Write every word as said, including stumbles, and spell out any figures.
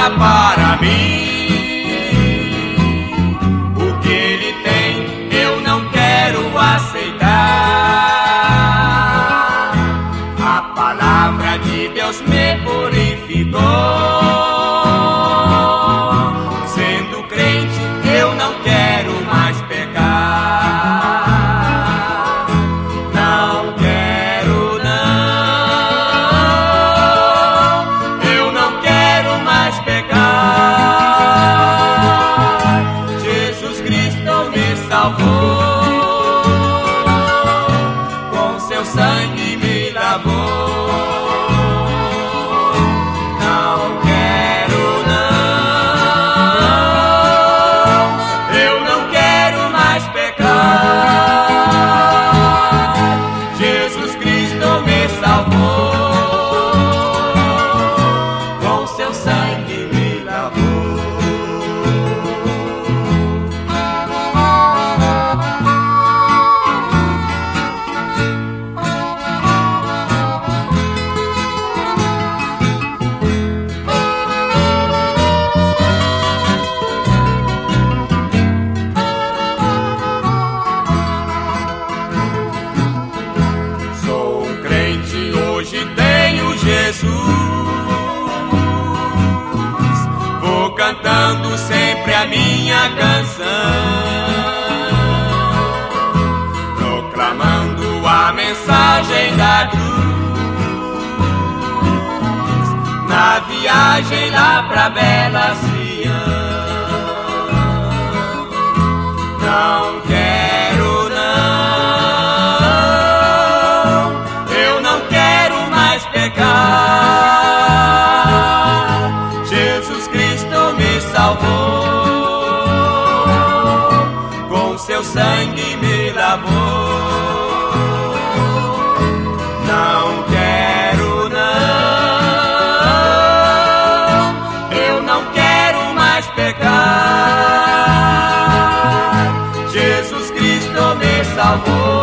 nada para mim. O que ele tem eu não quero aceitar. A palavra de Deus me purificou. Sendo crente eu não quero mais pecar. Não quero não, eu não quero mais pecar. Jesus Cristo me salvou, com seu sangue me lavou. Hoje tenho Jesus, vou cantando sempre a minha canção, proclamando a mensagem da cruz, na viagem lá pra bela Sião. Não quero não, eu não quero mais pecar. Jesus Cristo me salvou, com seu sangue me lavou. Não quero não, eu não quero mais pecar. Jesus Cristo me salvou.